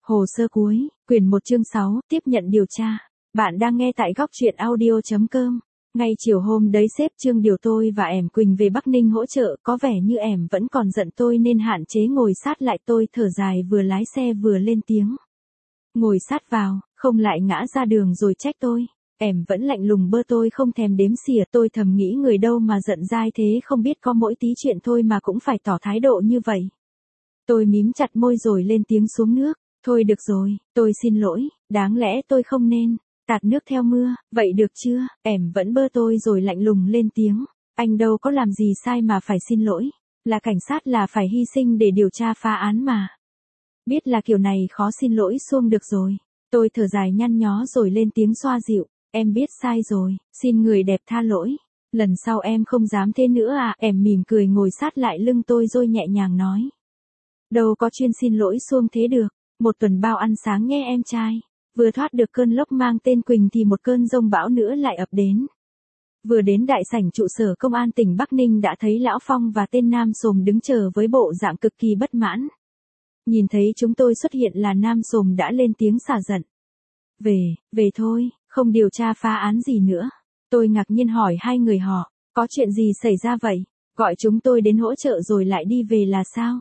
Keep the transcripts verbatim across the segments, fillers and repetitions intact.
Hồ sơ cuối, quyển một chương sáu, tiếp nhận điều tra. Bạn đang nghe tại góc truyện audio chấm com. Ngay chiều hôm đấy sếp Trương điều tôi và ẻm Quỳnh về Bắc Ninh hỗ trợ, có vẻ như ẻm vẫn còn giận tôi nên hạn chế ngồi sát lại tôi, thở dài vừa lái xe vừa lên tiếng. Ngồi sát vào, không lại ngã ra đường rồi trách tôi. Ẻm vẫn lạnh lùng bơ tôi không thèm đếm xỉa, tôi thầm nghĩ người đâu mà giận dai thế, không biết có mỗi tí chuyện thôi mà cũng phải tỏ thái độ như vậy. Tôi mím chặt môi rồi lên tiếng xuống nước. Thôi được rồi, tôi xin lỗi, đáng lẽ tôi không nên tạt nước theo mưa, vậy được chưa? Ẻm vẫn bơ tôi rồi lạnh lùng lên tiếng. Anh đâu có làm gì sai mà phải xin lỗi, là cảnh sát là phải hy sinh để điều tra phá án mà. Biết là kiểu này khó xin lỗi xuông được rồi. Tôi thở dài nhăn nhó rồi lên tiếng xoa dịu. Em biết sai rồi, xin người đẹp tha lỗi. Lần sau em không dám thế nữa à? Ẻm mỉm cười ngồi sát lại lưng tôi rồi nhẹ nhàng nói. Đâu có chuyên xin lỗi xuông thế được. Một tuần bao ăn sáng nghe em trai. Vừa thoát được cơn lốc mang tên Quỳnh thì một cơn giông bão nữa lại ập đến. Vừa đến đại sảnh trụ sở công an tỉnh Bắc Ninh đã thấy Lão Phong và tên Nam Sồm đứng chờ với bộ dạng cực kỳ bất mãn. Nhìn thấy chúng tôi xuất hiện là Nam Sồm đã lên tiếng xả giận. Về, về thôi, không điều tra phá án gì nữa. Tôi ngạc nhiên hỏi hai người họ, có chuyện gì xảy ra vậy? Gọi chúng tôi đến hỗ trợ rồi lại đi về là sao?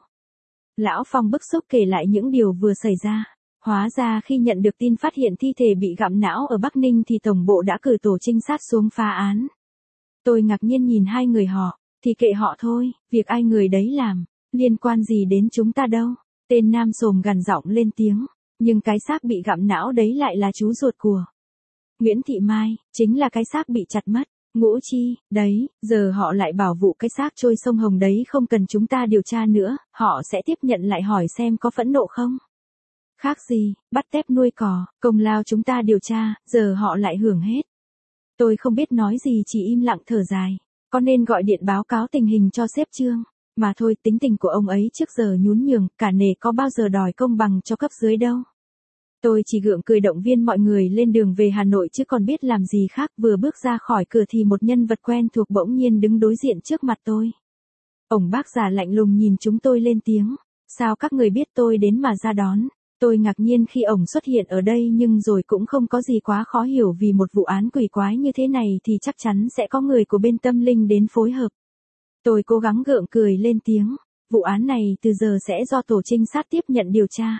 Lão Phong bức xúc kể lại những điều vừa xảy ra. Hóa ra khi nhận được tin phát hiện thi thể bị gặm não ở Bắc Ninh thì tổng bộ đã cử tổ trinh sát xuống phá án. Tôi ngạc nhiên nhìn hai người họ, thì kệ họ thôi, việc ai người đấy làm, liên quan gì đến chúng ta đâu. Tên Nam Sồm gằn giọng lên tiếng, nhưng cái xác bị gặm não đấy lại là chú ruột của Nguyễn Thị Mai, chính là cái xác bị chặt mất. Ngũ Chi, đấy, giờ họ lại bảo vụ cái xác trôi sông Hồng đấy không cần chúng ta điều tra nữa, họ sẽ tiếp nhận lại hỏi xem có phẫn nộ không? Khác gì, bắt tép nuôi cò, công lao chúng ta điều tra, giờ họ lại hưởng hết. Tôi không biết nói gì chỉ im lặng thở dài, có nên gọi điện báo cáo tình hình cho sếp Trương, mà thôi tính tình của ông ấy trước giờ nhún nhường, cả nể có bao giờ đòi công bằng cho cấp dưới đâu. Tôi chỉ gượng cười động viên mọi người lên đường về Hà Nội chứ còn biết làm gì khác. Vừa bước ra khỏi cửa thì một nhân vật quen thuộc bỗng nhiên đứng đối diện trước mặt tôi. Ông bác già lạnh lùng nhìn chúng tôi lên tiếng. Sao các người biết tôi đến mà ra đón? Tôi ngạc nhiên khi ổng xuất hiện ở đây nhưng rồi cũng không có gì quá khó hiểu vì một vụ án quỷ quái như thế này thì chắc chắn sẽ có người của bên tâm linh đến phối hợp. Tôi cố gắng gượng cười lên tiếng. Vụ án này từ giờ sẽ do tổ trinh sát tiếp nhận điều tra.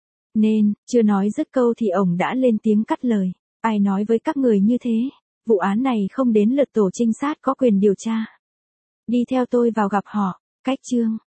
Nên, chưa nói dứt câu thì ổng đã lên tiếng cắt lời. Ai nói với các người như thế? Vụ án này không đến lượt tổ trinh sát có quyền điều tra. Đi theo tôi vào gặp họ. Cách Trương.